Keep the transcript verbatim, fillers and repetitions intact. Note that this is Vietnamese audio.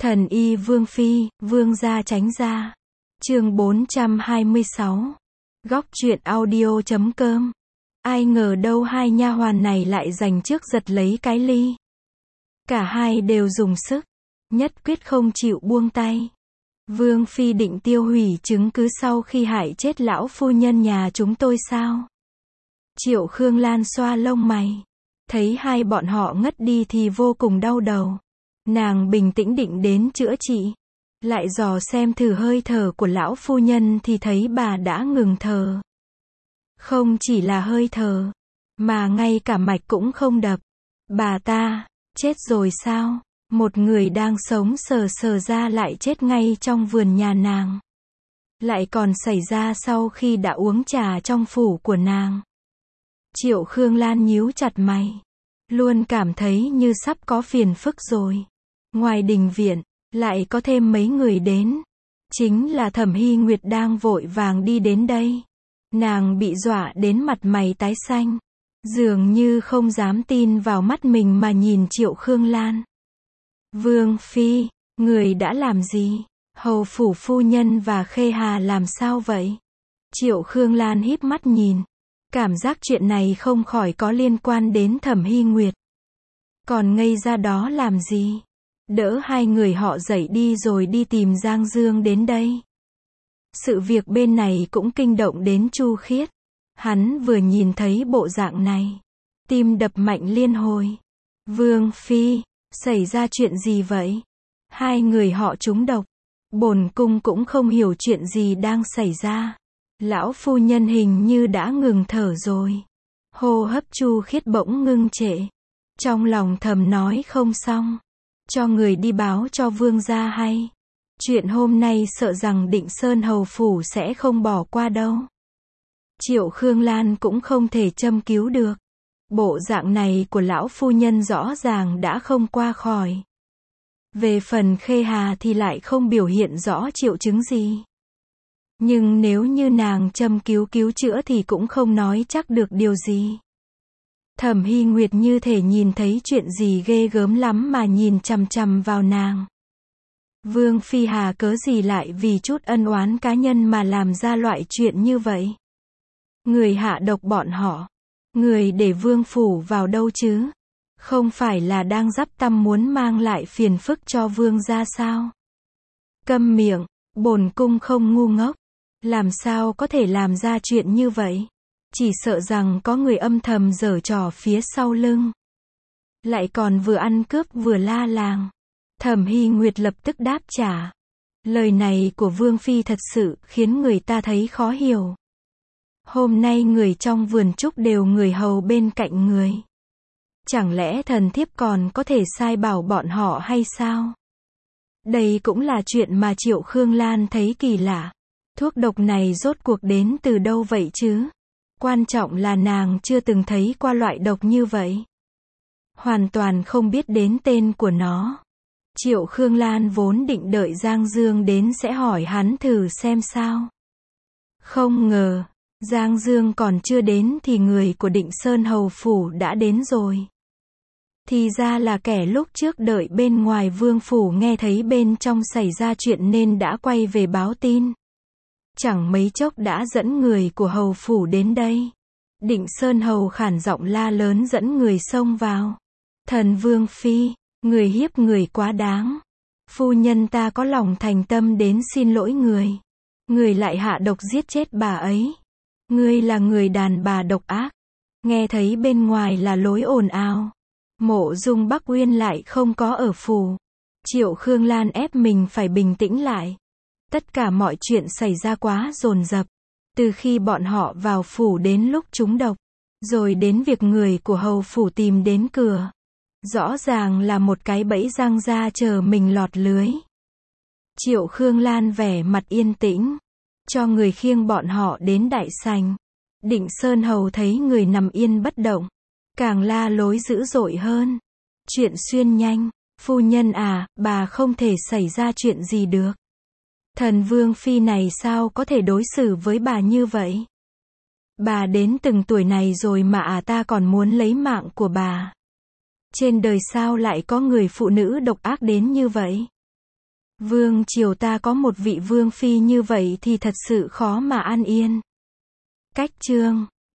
Thần y Vương Phi, Vương gia tránh ra. Chương bốn trăm hai mươi sáu. Góc truyện audio chấm com. Ai ngờ đâu hai nha hoàn này lại giành trước giật lấy cái ly. Cả hai đều dùng sức, nhất quyết không chịu buông tay. Vương Phi định tiêu hủy chứng cứ sau khi hại chết lão phu nhân nhà chúng tôi sao? Triệu Khương Lan xoa lông mày, thấy hai bọn họ ngất đi thì vô cùng đau đầu. Nàng bình tĩnh định đến chữa trị, lại dò xem thử hơi thở của lão phu nhân thì thấy bà đã ngừng thở. Không chỉ là hơi thở, mà ngay cả mạch cũng không đập. Bà ta, chết rồi sao? Một người đang sống sờ sờ ra lại chết ngay trong vườn nhà nàng. Lại còn xảy ra sau khi đã uống trà trong phủ của nàng. Triệu Khương Lan nhíu chặt mày, luôn cảm thấy như sắp có phiền phức rồi. Ngoài đình viện, lại có thêm mấy người đến. Chính là Thẩm Hy Nguyệt đang vội vàng đi đến đây. Nàng bị dọa đến mặt mày tái xanh, dường như không dám tin vào mắt mình mà nhìn Triệu Khương Lan. Vương Phi, người đã làm gì? Hầu phủ phu nhân và Khê Hà làm sao vậy? Triệu Khương Lan híp mắt nhìn, cảm giác chuyện này không khỏi có liên quan đến Thẩm Hy Nguyệt. Còn ngây ra đó làm gì? Đỡ hai người họ dậy đi rồi đi tìm Giang Dương đến đây. Sự việc bên này cũng kinh động đến Chu Khiết. Hắn vừa nhìn thấy bộ dạng này, tim đập mạnh liên hồi. Vương Phi, xảy ra chuyện gì vậy? Hai người họ trúng độc. Bổn cung cũng không hiểu chuyện gì đang xảy ra. Lão phu nhân hình như đã ngừng thở rồi. Hô hấp Chu Khiết bỗng ngưng trệ. Trong lòng thầm nói không xong, cho người đi báo cho vương gia hay. Chuyện hôm nay sợ rằng Định Sơn hầu phủ sẽ không bỏ qua đâu. Triệu Khương Lan cũng không thể châm cứu được. Bộ dạng này của lão phu nhân rõ ràng đã không qua khỏi. Về phần Khê Hà thì lại không biểu hiện rõ triệu chứng gì. Nhưng nếu như nàng châm cứu cứu chữa thì cũng không nói chắc được điều gì. Thẩm Hy Nguyệt như thể nhìn thấy chuyện gì ghê gớm lắm mà nhìn chằm chằm vào nàng. Vương Phi hà cớ gì lại vì chút ân oán cá nhân mà làm ra loại chuyện như vậy? Người hạ độc bọn họ, người để vương phủ vào đâu chứ? Không phải là đang dắp tâm muốn mang lại phiền phức cho vương gia sao? Câm miệng, bổn cung không ngu ngốc, làm sao có thể làm ra chuyện như vậy? Chỉ sợ rằng có người âm thầm giở trò phía sau lưng. Lại còn vừa ăn cướp vừa la làng. Thẩm Hy Nguyệt lập tức đáp trả. Lời này của Vương Phi thật sự khiến người ta thấy khó hiểu. Hôm nay người trong vườn trúc đều người hầu bên cạnh người. Chẳng lẽ thần thiếp còn có thể sai bảo bọn họ hay sao? Đây cũng là chuyện mà Triệu Khương Lan thấy kỳ lạ. Thuốc độc này rốt cuộc đến từ đâu vậy chứ? Quan trọng là nàng chưa từng thấy qua loại độc như vậy. Hoàn toàn không biết đến tên của nó. Triệu Khương Lan vốn định đợi Giang Dương đến sẽ hỏi hắn thử xem sao. Không ngờ, Giang Dương còn chưa đến thì người của Định Sơn hầu phủ đã đến rồi. Thì ra là kẻ lúc trước đợi bên ngoài vương phủ nghe thấy bên trong xảy ra chuyện nên đã quay về báo tin. Chẳng mấy chốc đã dẫn người của hầu phủ đến đây. Định Sơn hầu khản giọng la lớn dẫn người xông vào. Thần Vương Phi, người hiếp người quá đáng. Phu nhân ta có lòng thành tâm đến xin lỗi người. Người lại hạ độc giết chết bà ấy. Ngươi là người đàn bà độc ác. Nghe thấy bên ngoài là lối ồn ào. Mộ Dung Bắc Uyên lại không có ở phủ. Triệu Khương Lan ép mình phải bình tĩnh lại. Tất cả mọi chuyện xảy ra quá dồn dập. Từ khi bọn họ vào phủ đến lúc trúng độc, rồi đến việc người của hầu phủ tìm đến cửa. Rõ ràng là một cái bẫy răng ra chờ mình lọt lưới. Triệu Khương Lan vẻ mặt yên tĩnh, cho người khiêng bọn họ đến đại sảnh. Định Sơn hầu thấy người nằm yên bất động, càng la lối dữ dội hơn. Chuyện xuyên nhanh, phu nhân à, bà không thể xảy ra chuyện gì được. Thần Vương Phi này sao có thể đối xử với bà như vậy? Bà đến từng tuổi này rồi mà à ta còn muốn lấy mạng của bà. Trên đời sao lại có người phụ nữ độc ác đến như vậy? Vương triều ta có một vị vương phi như vậy thì thật sự khó mà an yên. Cách chương